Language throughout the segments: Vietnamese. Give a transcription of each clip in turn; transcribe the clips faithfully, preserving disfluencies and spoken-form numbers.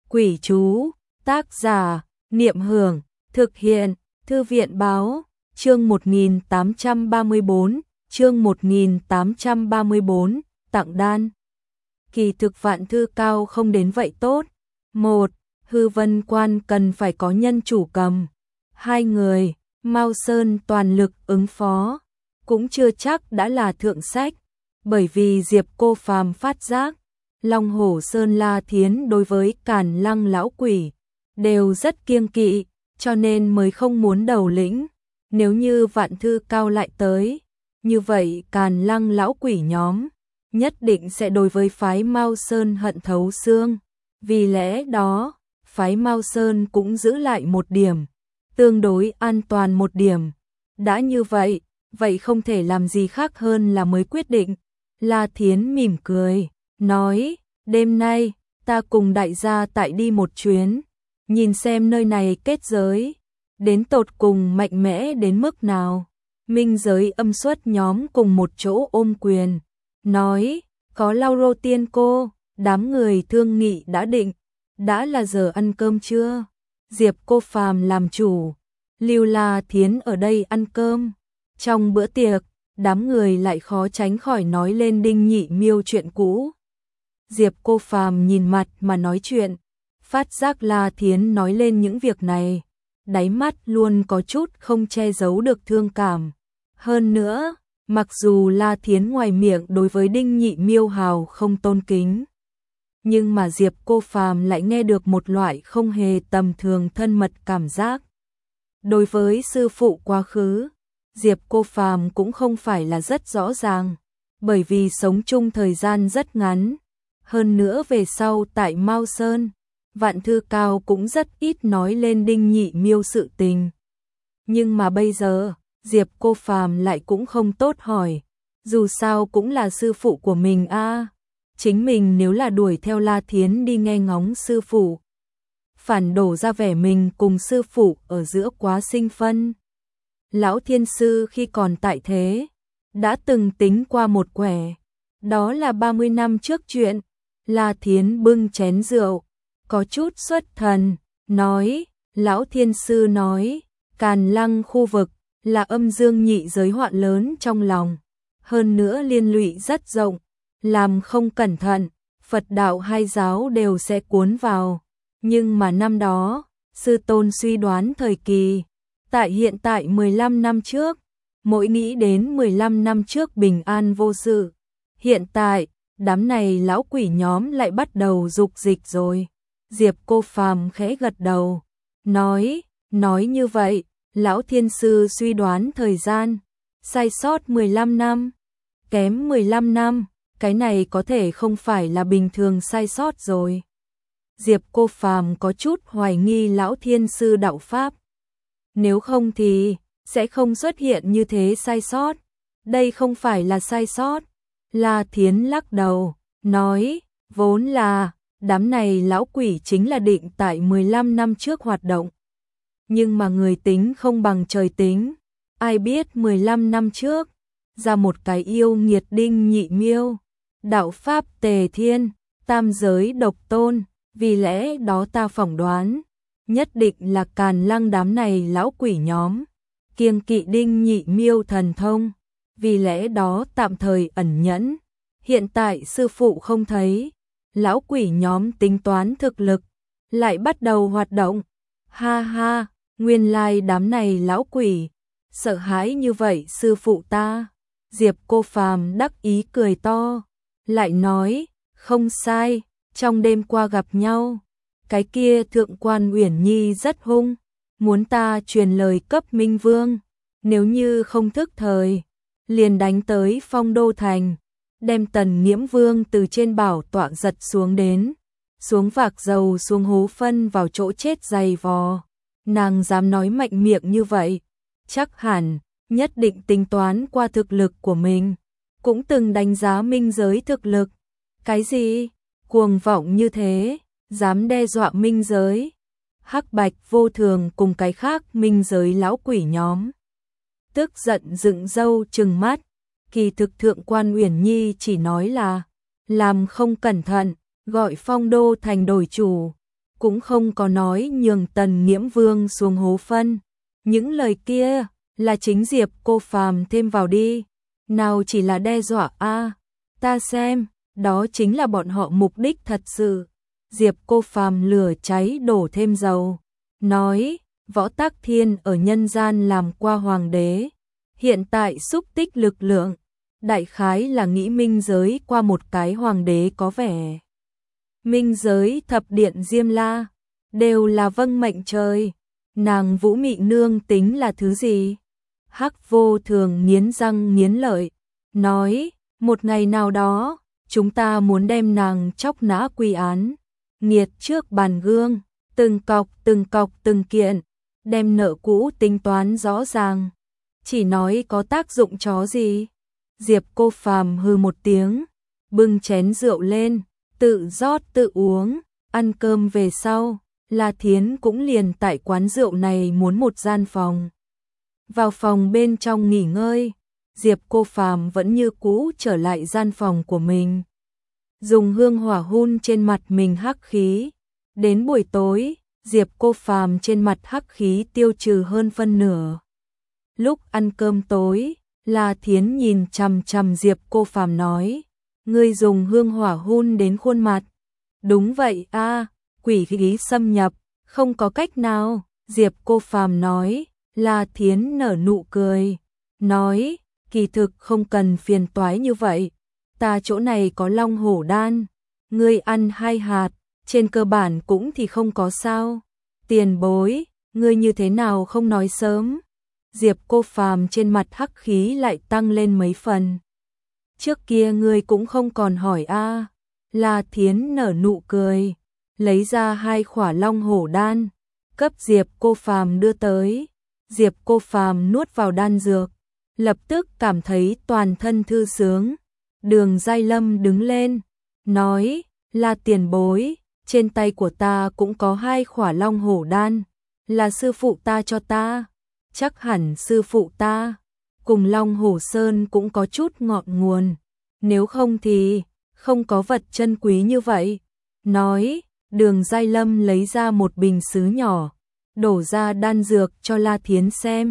Quỷ chú, tác giả, Niệm Hưởng, thực hiện, Thư viện báo, chương một nghìn tám trăm ba mươi bốn, chương một nghìn tám trăm ba mươi bốn, tặng đan. Kỳ thực Vạn Thư Cao không đến vậy tốt. Một, Hư Vân Quan cần phải có nhân chủ cầm. Hai người, Mao Sơn toàn lực ứng phó, cũng chưa chắc đã là thượng sách, bởi vì Diệp Cô Phàm phát giác, Long Hổ Sơn La Thiến đối với Càn Lăng lão quỷ đều rất kiêng kỵ, cho nên mới không muốn đầu lĩnh. Nếu như Vạn Thư Cao lại tới, như vậy Càn Lăng lão quỷ nhóm nhất định sẽ đối với phái Mao Sơn hận thấu xương. Vì lẽ đó, phái Mao Sơn cũng giữ lại một điểm, tương đối an toàn một điểm. Đã như vậy, vậy không thể làm gì khác hơn là mới quyết định. La Thiến mỉm cười, nói, đêm nay, ta cùng đại gia tại đi một chuyến, nhìn xem nơi này kết giới, đến tột cùng mạnh mẽ đến mức nào. Minh giới âm xuất nhóm cùng một chỗ ôm quyền, nói, có Lauro tiên cô, đám người thương nghị đã định, đã là giờ ăn cơm chưa? Diệp Cô Phàm làm chủ, Lưu La Thiến ở đây ăn cơm. Trong bữa tiệc, đám người lại khó tránh khỏi nói lên Đinh Nhị Miêu chuyện cũ. Diệp Cô Phàm nhìn mặt mà nói chuyện, phát giác La Thiến nói lên những việc này, đáy mắt luôn có chút không che giấu được thương cảm. Hơn nữa, mặc dù La Thiến ngoài miệng đối với Đinh Nhị Miêu hào không tôn kính, nhưng mà Diệp Cô Phàm lại nghe được một loại không hề tầm thường thân mật cảm giác. Đối với sư phụ quá khứ, Diệp Cô Phàm cũng không phải là rất rõ ràng, bởi vì sống chung thời gian rất ngắn. Hơn nữa về sau tại Mao Sơn, Vạn Thư Cao cũng rất ít nói lên Đinh Nhị Miêu sự tình. Nhưng mà bây giờ, Diệp Cô Phàm lại cũng không tốt hỏi, dù sao cũng là sư phụ của mình a. À, chính mình nếu là đuổi theo La Thiến đi nghe ngóng sư phụ, phản đổ ra vẻ mình cùng sư phụ ở giữa quá sinh phân. Lão Thiên Sư khi còn tại thế, đã từng tính qua một quẻ, đó là ba mươi năm trước chuyện. La Thiến bưng chén rượu, có chút xuất thần, nói, Lão Thiên Sư nói, Càn Lăng khu vực là âm dương nhị giới họa lớn trong lòng, hơn nữa liên lụy rất rộng, làm không cẩn thận, Phật đạo hai giáo đều sẽ cuốn vào. Nhưng mà năm đó, sư tôn suy đoán thời kỳ, tại hiện tại mười lăm năm trước, mỗi nghĩ đến mười lăm năm trước bình an vô sự, hiện tại, đám này lão quỷ nhóm lại bắt đầu dục dịch rồi. Diệp Cô Phàm khẽ gật đầu, nói, nói như vậy, Lão Thiên Sư suy đoán thời gian, sai sót mười lăm năm, kém mười lăm năm, cái này có thể không phải là bình thường sai sót rồi. Diệp Cô Phàm có chút hoài nghi Lão Thiên Sư đạo pháp. Nếu không thì, sẽ không xuất hiện như thế sai sót. Đây không phải là sai sót. La Thiến lắc đầu, nói, vốn là, đám này lão quỷ chính là định tại mười lăm năm trước hoạt động. Nhưng mà người tính không bằng trời tính. Ai biết mười lăm năm trước, ra một cái yêu nghiệt Đinh Nhị Miêu, đạo pháp tề thiên, tam giới độc tôn, vì lẽ đó ta phỏng đoán, nhất định là Càn Lăng đám này lão quỷ nhóm, kiêng kỵ Đinh Nhị Miêu thần thông, vì lẽ đó tạm thời ẩn nhẫn. Hiện tại sư phụ không thấy, lão quỷ nhóm tính toán thực lực, lại bắt đầu hoạt động. Ha ha, nguyên lai đám này lão quỷ, sợ hãi như vậy sư phụ ta. Diệp Cô Phàm đắc ý cười to, lại nói, không sai, trong đêm qua gặp nhau, cái kia thượng quan Uyển Nhi rất hung, muốn ta truyền lời cấp Minh Vương, nếu như không thức thời, liền đánh tới Phong Đô Thành, đem Tần Nghiễm Vương từ trên bảo tọa giật xuống đến, xuống vạc dầu xuống hố phân vào chỗ chết dày vò. Nàng dám nói mạnh miệng như vậy, chắc hẳn, nhất định tính toán qua thực lực của mình, cũng từng đánh giá minh giới thực lực. Cái gì? Cuồng vọng như thế, dám đe dọa minh giới. Hắc Bạch Vô Thường cùng cái khác minh giới lão quỷ nhóm, tức giận dựng râu trừng mắt. Kỳ thực thượng quan Uyển Nhi chỉ nói là làm không cẩn thận, gọi Phong Đô Thành đổi chủ, cũng không có nói nhường Tần Nghiễm Vương xuống hố phân. Những lời kia là chính Diệp Cô Phàm thêm vào đi, nào chỉ là đe dọa a, ta xem, đó chính là bọn họ mục đích thật sự. Diệp Cô Phàm lửa cháy đổ thêm dầu, nói, Võ Tắc Thiên ở nhân gian làm qua hoàng đế, hiện tại xúc tích lực lượng, đại khái là nghĩ minh giới qua một cái hoàng đế có vẻ. Minh giới thập điện Diêm La, đều là vâng mệnh trời, nàng Vũ Mị Nương tính là thứ gì? Hắc Vô Thường nghiến răng nghiến lợi, nói, một ngày nào đó, chúng ta muốn đem nàng chóc nã quy án, nghiệt trước bàn gương, từng cọc từng cọc từng kiện, đem nợ cũ tính toán rõ ràng. Chỉ nói có tác dụng chó gì? Diệp Cô Phàm hừ một tiếng, bưng chén rượu lên, tự rót tự uống, ăn cơm về sau, La Thiến cũng liền tại quán rượu này muốn một gian phòng. Vào phòng bên trong nghỉ ngơi, Diệp Cô Phàm vẫn như cũ trở lại gian phòng của mình. Dùng hương hỏa hun trên mặt mình hắc khí. Đến buổi tối, Diệp Cô Phàm trên mặt hắc khí tiêu trừ hơn phân nửa. Lúc ăn cơm tối, La Thiến nhìn chằm chằm Diệp Cô Phàm nói, ngươi dùng hương hỏa hun đến khuôn mặt. Đúng vậy a, quỷ khí xâm nhập, không có cách nào, Diệp Cô Phàm nói. La Thiến nở nụ cười, nói, kỳ thực không cần phiền toái như vậy, ta chỗ này có long hổ đan, ngươi ăn hai hạt, trên cơ bản cũng thì không có sao. Tiền bối, ngươi như thế nào không nói sớm? Diệp Cô Phàm trên mặt hắc khí lại tăng lên mấy phần. Trước kia ngươi cũng không còn hỏi a. La Thiến nở nụ cười, lấy ra hai khỏa long hổ đan, cấp Diệp Cô Phàm đưa tới. Diệp Cô Phàm nuốt vào đan dược, lập tức cảm thấy toàn thân thư sướng. Đường Giai Lâm đứng lên, nói, là tiền bối, trên tay của ta cũng có hai khỏa long hổ đan, là sư phụ ta cho ta, chắc hẳn sư phụ ta, cùng Long Hổ Sơn cũng có chút ngọn nguồn, nếu không thì, không có vật chân quý như vậy. Nói, Đường Giai Lâm lấy ra một bình sứ nhỏ, đổ ra đan dược cho La Thiến xem.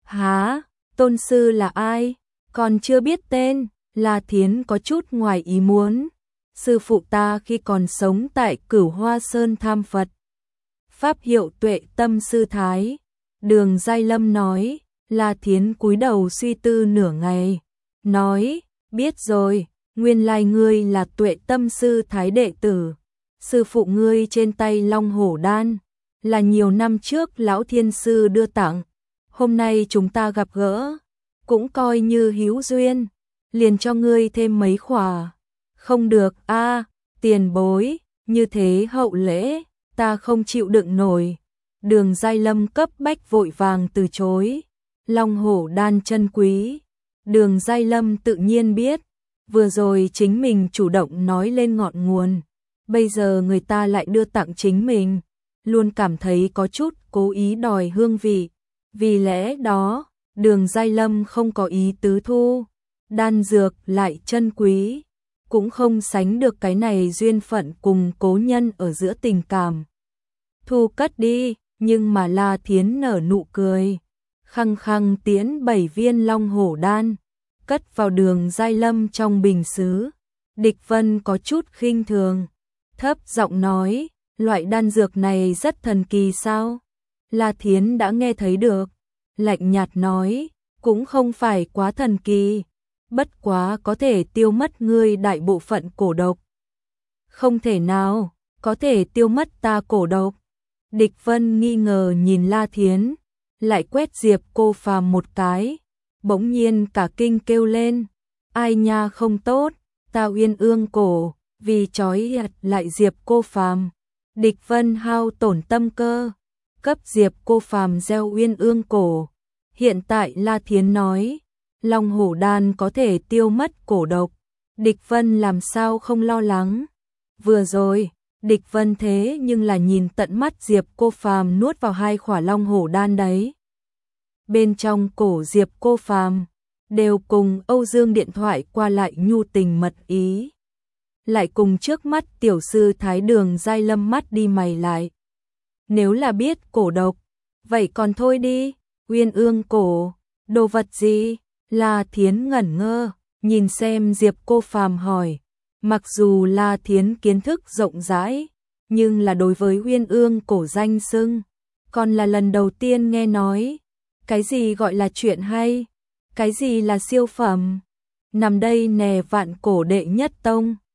Hả, tôn sư là ai? Còn chưa biết tên. La Thiến có chút ngoài ý muốn. Sư phụ ta khi còn sống tại Cửu Hoa Sơn tham Phật. Pháp hiệu Tuệ Tâm Sư Thái. Đường Giai Lâm nói. La Thiến cúi đầu suy tư nửa ngày. Nói, biết rồi, nguyên lai ngươi là Tuệ Tâm Sư Thái đệ tử. Sư phụ ngươi trên tay Long Hổ Đan, là nhiều năm trước Lão Thiên Sư đưa tặng. Hôm nay chúng ta gặp gỡ, cũng coi như hữu duyên, liền cho ngươi thêm mấy khỏa. Không được a, tiền bối, như thế hậu lễ, ta không chịu đựng nổi. Đường Giai Lâm cấp bách vội vàng từ chối. Long Hổ Đan chân quý. Đường Giai Lâm tự nhiên biết, vừa rồi chính mình chủ động nói lên ngọn nguồn, bây giờ người ta lại đưa tặng chính mình, luôn cảm thấy có chút cố ý đòi hương vị. Vì lẽ đó, Đường Giai Lâm không có ý tứ thu. Đan dược lại chân quý, cũng không sánh được cái này duyên phận cùng cố nhân ở giữa tình cảm. Thu cất đi, nhưng mà La Thiến nở nụ cười, khăng khăng tiến bảy viên Long Hổ Đan, cất vào Đường Giai Lâm trong bình sứ. Địch Vân có chút khinh thường, thấp giọng nói, loại đan dược này rất thần kỳ sao? La Thiến đã nghe thấy được, lạnh nhạt nói, cũng không phải quá thần kỳ, bất quá có thể tiêu mất ngươi đại bộ phận cổ độc. Không thể nào, có thể tiêu mất ta cổ độc. Địch Vân nghi ngờ nhìn La Thiến, lại quét Diệp Cô Phàm một cái, bỗng nhiên cả kinh kêu lên, ai nha không tốt, ta uyên ương cổ, vì trói lại Diệp Cô Phàm. Địch Vân hao tổn tâm cơ, cấp Diệp Cô Phàm gieo uyên ương cổ. Hiện tại La Thiến nói, Long Hổ Đan có thể tiêu mất cổ độc, Địch Vân làm sao không lo lắng. Vừa rồi, Địch Vân thế nhưng là nhìn tận mắt Diệp Cô Phàm nuốt vào hai khỏa Long Hổ Đan đấy. Bên trong cổ Diệp Cô Phàm đều cùng Âu Dương điện thoại qua lại nhu tình mật ý. lại cùng trước mắt tiểu sư thái đường giai lâm mắt đi mày lại. Nếu là biết cổ độc, vậy còn thôi đi, Uyên Ương cổ, đồ vật gì? La Thiến ngẩn ngơ, nhìn xem Diệp Cô Phàm hỏi. Mặc dù La Thiến kiến thức rộng rãi, nhưng là đối với Uyên Ương cổ danh xưng, còn là lần đầu tiên nghe nói. Cái gì gọi là chuyện hay? Cái gì là siêu phẩm? Nằm đây nè vạn cổ đệ nhất tông.